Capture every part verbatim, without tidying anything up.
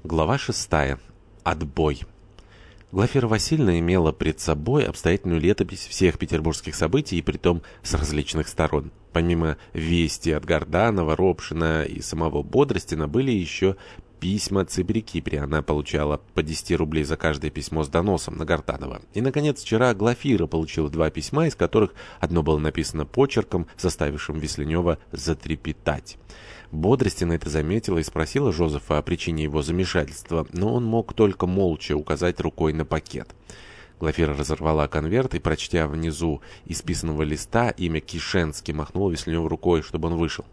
Глава шестая. Отбой. Глафира Васильевна имела пред собой обстоятельную летопись всех петербургских событий, и притом с различных сторон. Помимо вести от Горданова, Ропшина и самого Бодростина, были еще письма Цибери-Кипри. Она получала по десять рублей за каждое письмо с доносом на Горданова. И, наконец, вчера Глафира получила два письма, из которых одно было написано почерком, заставившим Весленева затрепетать. Бодростина это заметила и спросила Жозефа о причине его замешательства, но он мог только молча указать рукой на пакет. Глафира разорвала конверт и, прочтя внизу исписанного листа имя Кишенский, махнула Весленеву рукой, чтобы он вышел.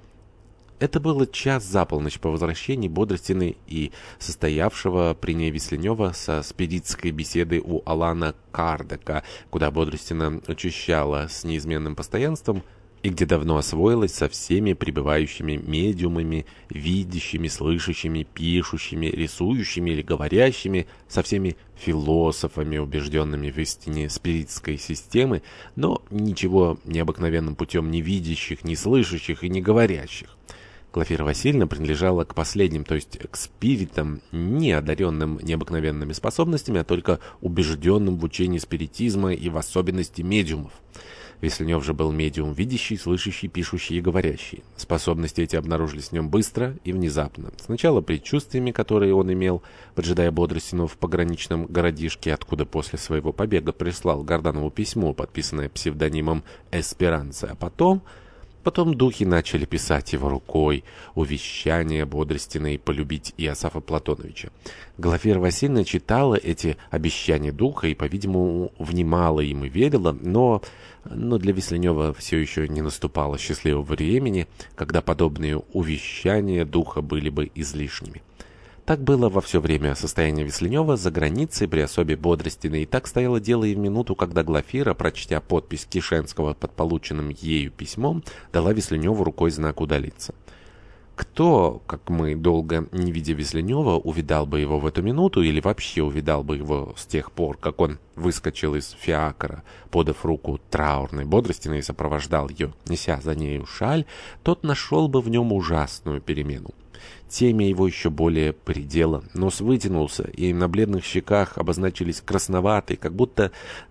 Это было час за полночь по возвращении Бодростиной и состоявшего при ней Весленева со спиритской беседы у Алана Кардека, куда Бодростина учащала с неизменным постоянством, и где давно освоилась со всеми пребывающими медиумами, видящими, слышащими, пишущими, рисующими или говорящими, со всеми философами, убежденными в истине спиритской системы, но ничего необыкновенным путем не видящих, не слышащих и не говорящих. Глафира Васильевна принадлежала к последним, то есть к спиритам, не одаренным необыкновенными способностями, а только убежденным в учении спиритизма и в особенности медиумов. Весленев же был медиум видящий, слышащий, пишущий и говорящий. Способности эти обнаружились в нем быстро и внезапно. Сначала предчувствиями, которые он имел, поджидая Бодростину в пограничном городишке, откуда после своего побега прислал Горданову письмо, подписанное псевдонимом «Эсперанца», а потом... Потом духи начали писать его рукой увещания Бодростиной полюбить Иосафа Платоновича. Глафира Васильевна читала эти обещания духа и, по-видимому, внимала им и верила, но, но для Весленева все еще не наступало счастливого времени, когда подобные увещания духа были бы излишними. Так было во все время состояния Весленева за границей при особе Бодростиной, и так стояло дело и в минуту, когда Глафира, прочтя подпись Кишенского под полученным ею письмом, дала Весленеву рукой знак удалиться. Кто, как мы, долго не видя Весленева, увидал бы его в эту минуту или вообще увидал бы его с тех пор, как он выскочил из фиакра, подав руку траурной Бодростиной и сопровождал ее, неся за нею шаль, тот нашел бы в нем ужасную перемену. Темя его еще более предела. Нос вытянулся, и на бледных щеках обозначились красноватые, как будто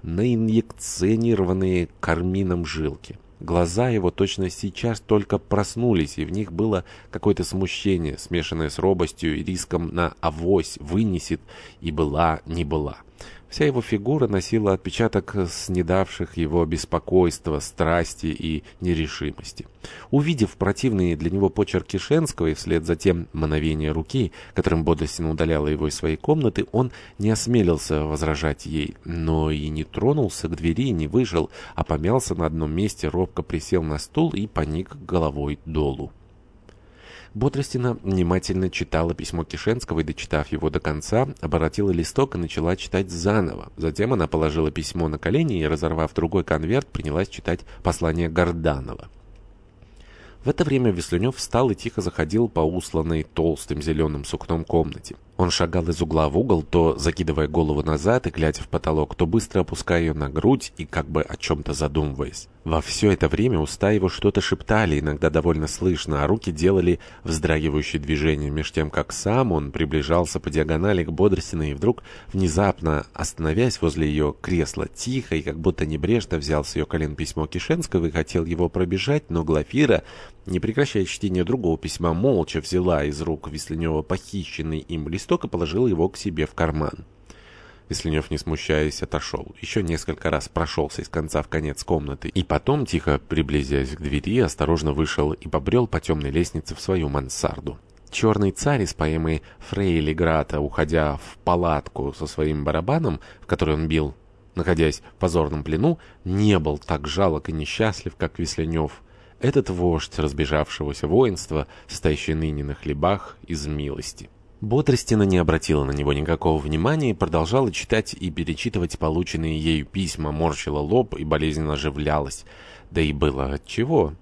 наинъекционированные кармином жилки. Глаза его точно сейчас только проснулись, и в них было какое-то смущение, смешанное с робостью и риском на авось вынесет, и была не была. Вся его фигура носила отпечаток снедавших его беспокойства, страсти и нерешимости. Увидев противные для него почерк Кишенского и вслед за тем мановение руки, которым Бодростина удаляла его из своей комнаты, он не осмелился возражать ей, но и не тронулся к двери, не вышел, а помялся на одном месте, робко присел на стул и поник головой долу. Бодростина внимательно читала письмо Кишенского и, дочитав его до конца, оборотила листок и начала читать заново. Затем она положила письмо на колени и, разорвав другой конверт, принялась читать послание Горданова. В это время Весленев встал и тихо заходил по усланной толстым зеленым сукном комнате. Он шагал из угла в угол, то закидывая голову назад и глядя в потолок, то быстро опуская ее на грудь и как бы о чем-то задумываясь. Во все это время уста его что-то шептали, иногда довольно слышно, а руки делали вздрагивающие движения, меж тем, как сам он приближался по диагонали к Бодростиной и вдруг, внезапно остановясь возле ее кресла, тихо и как будто небрежно взял с ее колен письмо Кишенского и хотел его пробежать, но Глафира, не прекращая чтения другого письма, молча взяла из рук Весленева похищенный им листок и положила его к себе в карман. Весленев, не смущаясь, отошел. Еще несколько раз прошелся из конца в конец комнаты и потом, тихо приблизясь к двери, осторожно вышел и побрел по темной лестнице в свою мансарду. Черный царь из поэмы Фрейли Грата, уходя в палатку со своим барабаном, в который он бил, находясь в позорном плену, не был так жалок и несчастлив, как Весленев. Этот вождь разбежавшегося воинства, состоящий ныне на хлебах из милости. Бодростина не обратила на него никакого внимания и продолжала читать и перечитывать полученные ею письма, морщила лоб и болезненно оживлялась. Да и было отчего.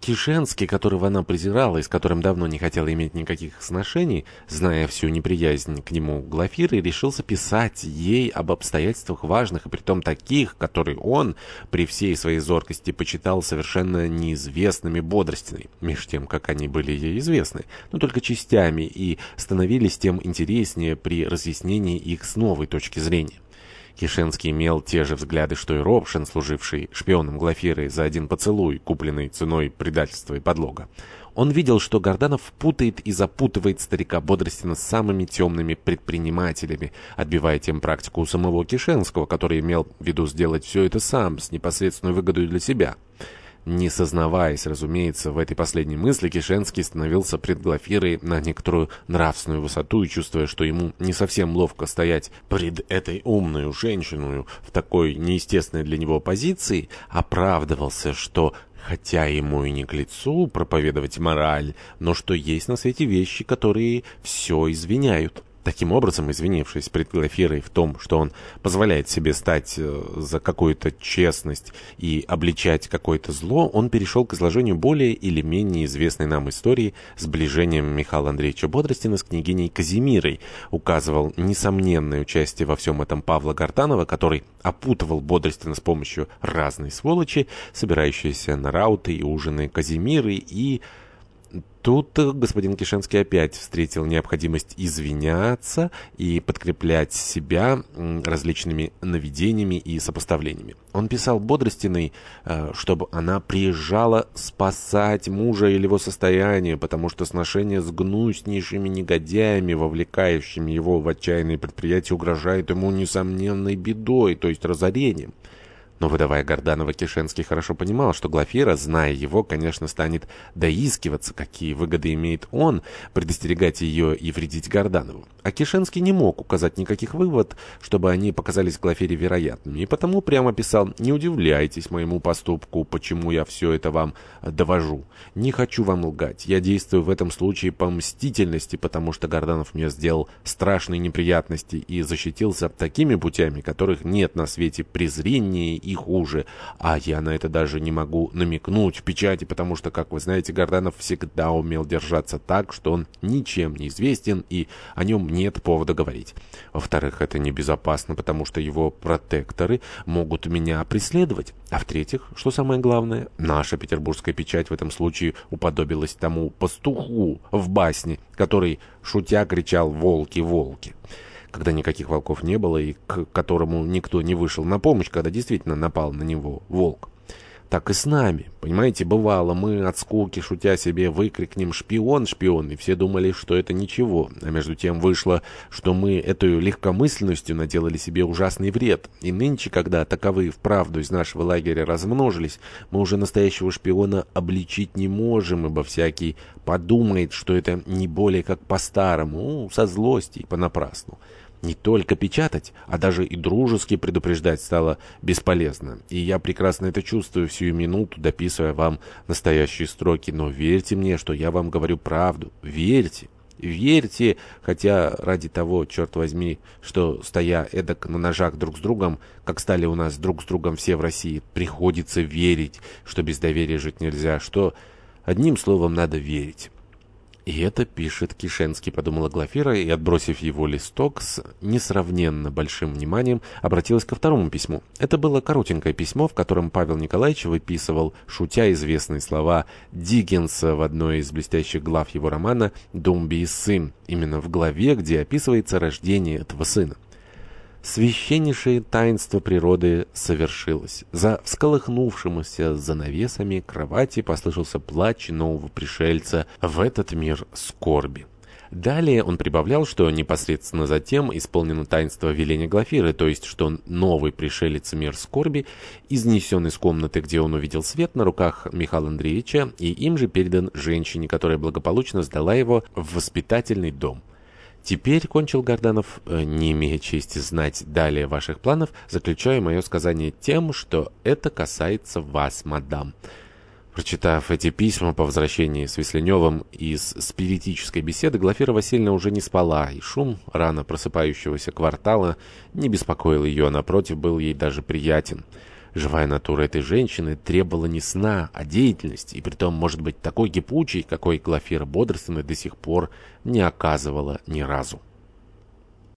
Кишенский, которого она презирала и с которым давно не хотела иметь никаких сношений, зная всю неприязнь к нему Глафиры, решился писать ей об обстоятельствах важных и притом таких, которые он, при всей своей зоркости, почитал совершенно неизвестными Бодростиной, меж тем, как они были ей известны, но только частями, и становились тем интереснее при разъяснении их с новой точки зрения. Кишенский имел те же взгляды, что и Робшин, служивший шпионом Глафиры за один поцелуй, купленный ценой предательства и подлога. Он видел, что Горданов путает и запутывает старика Бодростина с самыми темными предпринимателями, отбивая тем практику у самого Кишенского, который имел в виду сделать все это сам, с непосредственной выгодой для себя. Не сознаваясь, разумеется, в этой последней мысли, Кишенский становился пред Глафирой на некоторую нравственную высоту и, чувствуя, что ему не совсем ловко стоять пред этой умной женщиной в такой неестественной для него позиции, оправдывался, что хотя ему и не к лицу проповедовать мораль, но что есть на свете вещи, которые все извиняют. Таким образом, извинившись пред Глафирой в том, что он позволяет себе стать за какую-то честность и обличать какое-то зло, он перешел к изложению более или менее известной нам истории сближением Михаила Андреевича Бодростина с княгиней Казимирой, указывал несомненное участие во всем этом Павла Горданова, который опутывал Бодростина с помощью разной сволочи, собирающейся на рауты и ужины Казимиры, и... Тут господин Кишенский опять встретил необходимость извиняться и подкреплять себя различными наведениями и сопоставлениями. Он писал Бодростиной, чтобы она приезжала спасать мужа или его состояние, потому что сношение с гнуснейшими негодяями, вовлекающими его в отчаянные предприятия, угрожает ему несомненной бедой, то есть разорением. Но, выдавая Горданова, Кишенский хорошо понимал, что Глафира, зная его, конечно, станет доискиваться, какие выгоды имеет он, предостерегать ее и вредить Горданову. А Кишенский не мог указать никаких вывод, чтобы они показались Глафире вероятными, и потому прямо писал: «Не удивляйтесь моему поступку, почему я все это вам довожу. Не хочу вам лгать. Я действую в этом случае по мстительности, потому что Горданов мне сделал страшные неприятности и защитился такими путями, которых нет на свете презрения и хуже, а я на это даже не могу намекнуть в печати, потому что, как вы знаете, Горданов всегда умел держаться так, что он ничем не известен и о нем нет повода говорить. Во-вторых, это небезопасно, потому что его протекторы могут меня преследовать. А в-третьих, что самое главное, наша петербургская печать в этом случае уподобилась тому пастуху в басне, который, шутя, кричал «Волки, волки!» когда никаких волков не было и к которому никто не вышел на помощь, когда действительно напал на него волк. Так и с нами. Понимаете, бывало, мы от скуки, шутя себе, выкрикнем «Шпион, шпион!» и все думали, что это ничего. А между тем вышло, что мы этой легкомысленностью наделали себе ужасный вред. И нынче, когда таковые вправду из нашего лагеря размножились, мы уже настоящего шпиона обличить не можем, ибо всякий подумает, что это не более как по-старому, со злости и понапрасну. Не только печатать, а даже и дружески предупреждать стало бесполезно. И я прекрасно это чувствую всю минуту, дописывая вам настоящие строки. Но верьте мне, что я вам говорю правду. Верьте. Верьте, хотя ради того, черт возьми, что, стоя эдак на ножах друг с другом, как стали у нас друг с другом все в России, приходится верить, что без доверия жить нельзя, что одним словом надо верить. «И это пишет Кишенский», — подумала Глафира, и, отбросив его листок, с несравненно большим вниманием обратилась ко второму письму. Это было коротенькое письмо, в котором Павел Николаевич выписывал, шутя, известные слова Диккенса в одной из блестящих глав его романа «Домби и сын», именно в главе, где описывается рождение этого сына. Священнейшее таинство природы совершилось. За всколыхнувшимися занавесами кровати послышался плач нового пришельца в этот мир скорби. Далее он прибавлял, что непосредственно затем исполнено таинство веления Глафиры, то есть, что новый пришелец в мир скорби изнесен из комнаты, где он увидел свет, на руках Михаила Андреевича, и им же передан женщине, которая благополучно сдала его в воспитательный дом. Теперь, — кончил Горданов, — не имея чести знать далее ваших планов, заключаю мое сказание тем, что это касается вас, мадам. Прочитав эти письма по возвращении с Весленевым из спиритической беседы, Глафира Васильевна уже не спала, и шум рано просыпающегося квартала не беспокоил ее, а напротив, был ей даже приятен. Живая натура этой женщины требовала не сна, а деятельности, и притом, может быть, такой кипучей, какой Глафира Бодрствованная до сих пор не оказывала ни разу.